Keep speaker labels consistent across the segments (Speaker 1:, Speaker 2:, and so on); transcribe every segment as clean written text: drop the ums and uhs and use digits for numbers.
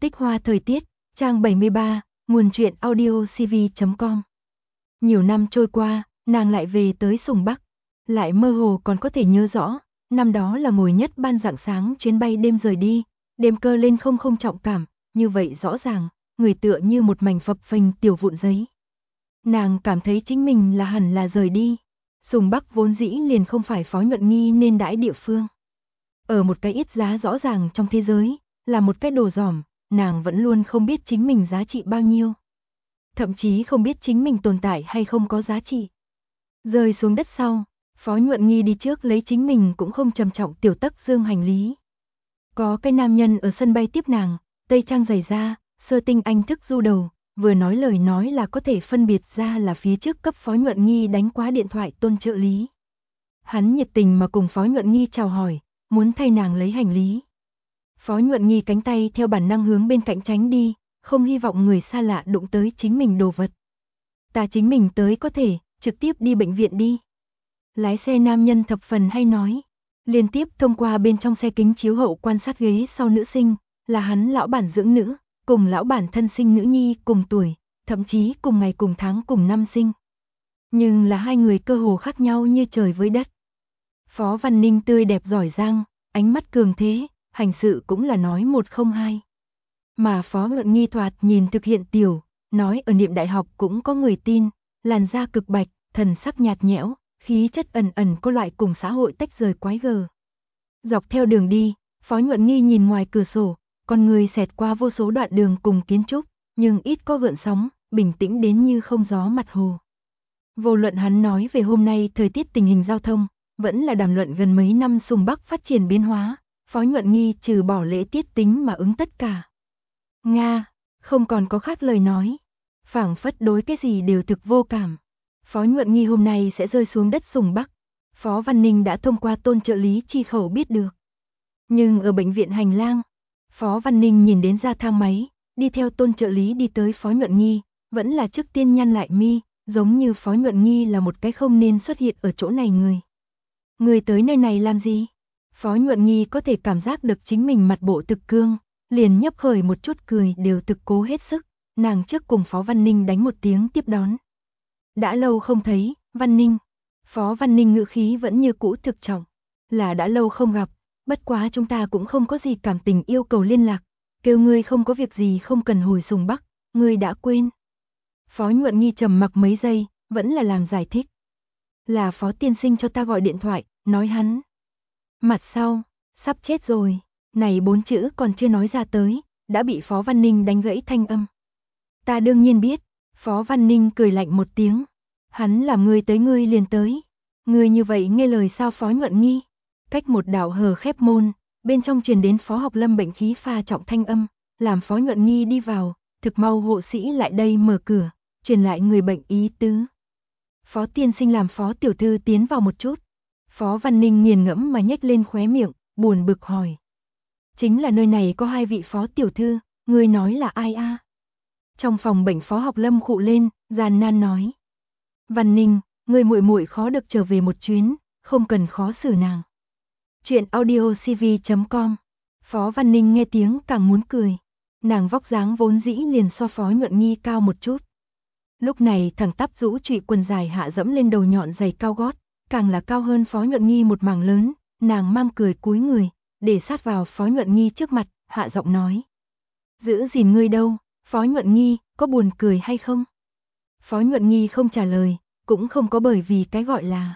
Speaker 1: Tích hoa thời tiết, trang 73, nguồn truyện audiocv.com. Nhiều năm trôi qua, nàng lại về tới Sùng Bắc, lại mơ hồ còn có thể nhớ rõ, năm đó là ngồi nhất ban rạng sáng chuyến bay đêm rời đi, đêm cơ lên không trọng cảm, như vậy rõ ràng, người tựa như một mảnh phập phình tiểu vụn giấy. Nàng cảm thấy chính mình là hẳn là rời đi. Sùng Bắc vốn dĩ liền không phải Phó Nhuận Nghi nên đãi địa phương. Ở một cái ít giá rõ ràng trong thế giới, là một cái đồ giỏm, nàng vẫn luôn không biết chính mình giá trị bao nhiêu. Thậm chí không biết chính mình tồn tại hay không có giá trị. Rơi xuống đất sau, Phó Nhuận Nghi đi trước lấy chính mình cũng không trầm trọng tiểu tấc dương hành lý. Có cái nam nhân ở sân bay tiếp nàng, tây trang giày da, sơ tinh anh thức du đầu, vừa nói lời nói là có thể phân biệt ra là phía trước cấp Phó Nhuận Nghi đánh quá điện thoại Tôn trợ lý. Hắn nhiệt tình mà cùng Phó Nhuận Nghi chào hỏi, muốn thay nàng lấy hành lý. Phó Nhuận Nghi cánh tay theo bản năng hướng bên cạnh tránh đi, không hy vọng người xa lạ đụng tới chính mình đồ vật. Ta chính mình tới có thể, trực tiếp đi bệnh viện đi. Lái xe nam nhân thập phần hay nói, liên tiếp thông qua bên trong xe kính chiếu hậu quan sát ghế sau nữ sinh, là hắn lão bản dưỡng nữ, cùng lão bản thân sinh nữ nhi cùng tuổi, thậm chí cùng ngày cùng tháng cùng năm sinh. Nhưng là hai người cơ hồ khác nhau như trời với đất. Phó Văn Ninh tươi đẹp giỏi giang, ánh mắt cường thế, hành sự cũng là nói một không hai. Mà Phó Luận Nghi thoạt nhìn thực hiện tiểu, nói ở niệm đại học cũng có người tin, làn da cực bạch, thần sắc nhạt nhẽo, khí chất ẩn ẩn có loại cùng xã hội tách rời quái gở. Dọc theo đường đi, Phó Nhuận Nghi nhìn ngoài cửa sổ, con người xẹt qua vô số đoạn đường cùng kiến trúc, nhưng ít có gợn sóng, bình tĩnh đến như không gió mặt hồ. Vô luận hắn nói về hôm nay thời tiết tình hình giao thông, vẫn là đàm luận gần mấy năm Sùng Bắc phát triển biến hóa, Phó Nhuận Nghi trừ bỏ lễ tiết tính mà ứng tất cả. Nga, không còn có khác lời nói, phảng phất đối cái gì đều thực vô cảm. Phó Nhuận Nghi hôm nay sẽ rơi xuống đất Sùng Bắc. Phó Văn Ninh đã thông qua Tôn trợ lý chi khẩu biết được. Nhưng ở bệnh viện hành lang, Phó Văn Ninh nhìn đến ra thang máy, đi theo Tôn trợ lý đi tới Phó Nhuận Nghi, vẫn là trước tiên nhăn lại mi, giống như Phó Nhuận Nghi là một cái không nên xuất hiện ở chỗ này người. Người tới nơi này làm gì? Phó Nhuận Nghi có thể cảm giác được chính mình mặt bộ thực cương, liền nhấp khởi một chút cười đều thực cố hết sức, nàng trước cùng Phó Văn Ninh đánh một tiếng tiếp đón. Đã lâu không thấy, Văn Ninh. Phó Văn Ninh ngữ khí vẫn như cũ thực trọng. Là đã lâu không gặp, bất quá chúng ta cũng không có gì cảm tình yêu cầu liên lạc. Kêu ngươi không có việc gì không cần hồi Sùng Bắc, ngươi đã quên. Phó Nhuận Nghi trầm mặc mấy giây, vẫn là làm giải thích. Là Phó tiên sinh cho ta gọi điện thoại, nói hắn. Mặt sau, sắp chết rồi, này 4 chữ còn chưa nói ra tới, đã bị Phó Văn Ninh đánh gãy thanh âm. Ta đương nhiên biết, Phó Văn Ninh cười lạnh một tiếng. Hắn làm ngươi tới ngươi liền tới. Ngươi như vậy nghe lời sao Phó Nhuận Nghi? Cách một đạo hờ khép môn, bên trong truyền đến Phó Học Lâm bệnh khí pha trọng thanh âm, làm Phó Nhuận Nghi đi vào, thực mau hộ sĩ lại đây mở cửa, truyền lại người bệnh ý tứ. Phó tiên sinh làm Phó tiểu thư tiến vào một chút. Phó Văn Ninh nghiền ngẫm mà nhếch lên khóe miệng, buồn bực hỏi. Chính là nơi này có 2 vị Phó tiểu thư, ngươi nói là ai a? Trong phòng bệnh Phó Học Lâm khụ lên, gian nan nói. Văn Ninh, người muội muội khó được trở về một chuyến, không cần khó xử nàng. Chuyện audiocv.com. Phó Văn Ninh nghe tiếng càng muốn cười. Nàng vóc dáng vốn dĩ liền so Phó Nhuận Nghi cao một chút. Lúc này thẳng tắp rũ trụy quần dài hạ dẫm lên đầu nhọn giày cao gót, càng là cao hơn Phó Nhuận Nghi một mảng lớn, nàng mang cười cúi người, để sát vào Phó Nhuận Nghi trước mặt, hạ giọng nói. Giữ gìn ngươi đâu, Phó Nhuận Nghi, có buồn cười hay không? Phó Nhuận Nghi không trả lời, cũng không có bởi vì cái gọi là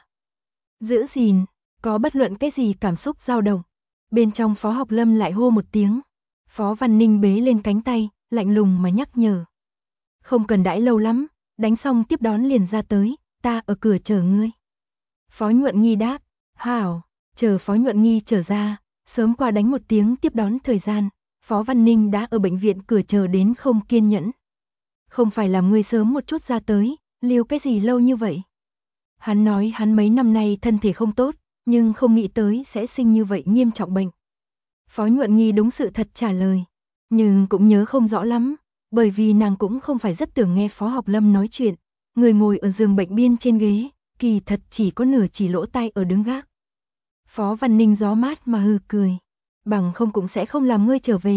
Speaker 1: giữ gìn, có bất luận cái gì cảm xúc dao động. Bên trong Phó Học Lâm lại hô một tiếng. Phó Văn Ninh bế lên cánh tay, lạnh lùng mà nhắc nhở. Không cần đãi lâu lắm, đánh xong tiếp đón liền ra tới, ta ở cửa chờ ngươi. Phó Nhuận Nghi đáp, hảo, chờ Phó Nhuận Nghi trở ra, sớm qua đánh một tiếng tiếp đón thời gian, Phó Văn Ninh đã ở bệnh viện cửa chờ đến không kiên nhẫn. Không phải làm ngươi sớm một chút ra tới, liêu cái gì lâu như vậy. Hắn nói hắn mấy năm nay thân thể không tốt, nhưng không nghĩ tới sẽ sinh như vậy nghiêm trọng bệnh. Phó Nhuận Nghi đúng sự thật trả lời, nhưng cũng nhớ không rõ lắm, bởi vì nàng cũng không phải rất tưởng nghe Phó Học Lâm nói chuyện. Người ngồi ở giường bệnh biên trên ghế, kỳ thật chỉ có nửa chỉ lỗ tai ở đứng gác. Phó Văn Ninh gió mát mà hừ cười, bằng không cũng sẽ không làm ngươi trở về,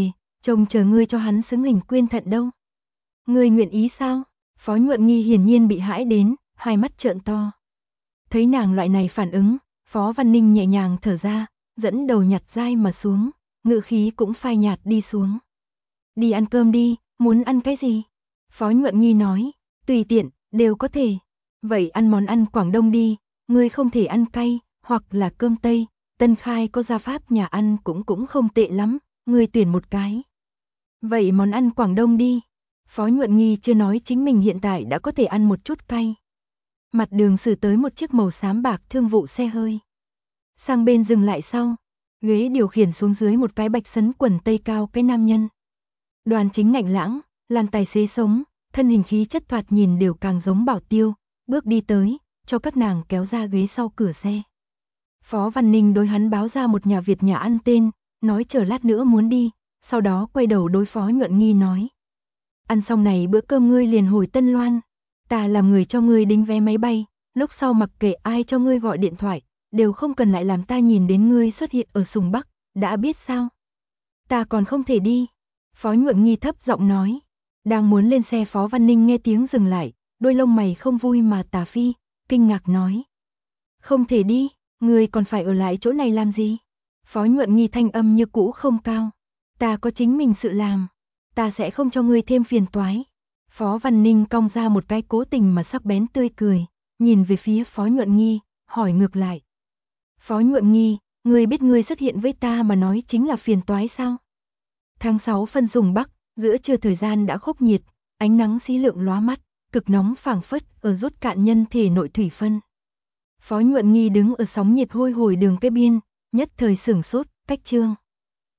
Speaker 1: Trông chờ ngươi cho hắn xứng hình quyên thận đâu. Ngươi nguyện ý sao? Phó Nhuận Nghi hiển nhiên bị hãi đến, hai mắt trợn to. Thấy nàng loại này phản ứng, Phó Văn Ninh nhẹ nhàng thở ra, dẫn đầu nhặt dai mà xuống, ngữ khí cũng phai nhạt đi xuống. Đi ăn cơm đi, muốn ăn cái gì? Phó Nhuận Nghi nói, tùy tiện, đều có thể. Vậy ăn món ăn Quảng Đông đi, ngươi không thể ăn cay, hoặc là cơm Tây, Tân Khai có gia pháp nhà ăn cũng không tệ lắm, ngươi tuyển một cái. Vậy món ăn Quảng Đông đi. Phó Nhuận Nghi chưa nói chính mình hiện tại đã có thể ăn một chút cay. Mặt đường xử tới một chiếc màu xám bạc thương vụ xe hơi. Sang bên dừng lại sau, ghế điều khiển xuống dưới một cái bạch sấn quần tây cao cái nam nhân. Đoàn chính ngạnh lãng, làm tài xế sống, thân hình khí chất thoạt nhìn đều càng giống Bảo Tiêu, bước đi tới, cho các nàng kéo ra ghế sau cửa xe. Phó Văn Ninh đối hắn báo ra một nhà Việt nhà ăn tên, nói chờ lát nữa muốn đi, sau đó quay đầu đối Phó Nhuận Nghi nói. Ăn xong này bữa cơm ngươi liền hồi Tân Loan, ta làm người cho ngươi đính vé máy bay, lúc sau mặc kệ ai cho ngươi gọi điện thoại, đều không cần lại làm ta nhìn đến ngươi xuất hiện ở Sùng Bắc, đã biết sao? Ta còn không thể đi. Phó Nhuận Nghi thấp giọng nói. Đang muốn lên xe Phó Văn Ninh nghe tiếng dừng lại, đôi lông mày không vui mà tà phi, kinh ngạc nói. Không thể đi, ngươi còn phải ở lại chỗ này làm gì? Phó Nhuận Nghi thanh âm như cũ không cao. Ta có chính mình sự làm, ta sẽ không cho ngươi thêm phiền toái. Phó Văn Ninh cong ra một cái cố tình mà sắc bén tươi cười, nhìn về phía Phó Nhuận Nghi, hỏi ngược lại. Phó Nhuận Nghi, ngươi biết ngươi xuất hiện với ta mà nói chính là phiền toái sao? Tháng 6 phân Sùng Bắc, giữa trưa thời gian đã khốc nhiệt, ánh nắng xí lượng lóa mắt, cực nóng phảng phất ở rút cạn nhân thể nội thủy phân. Phó Nhuận Nghi đứng ở sóng nhiệt hôi hổi đường cái biên, nhất thời sửng sốt, cách trương.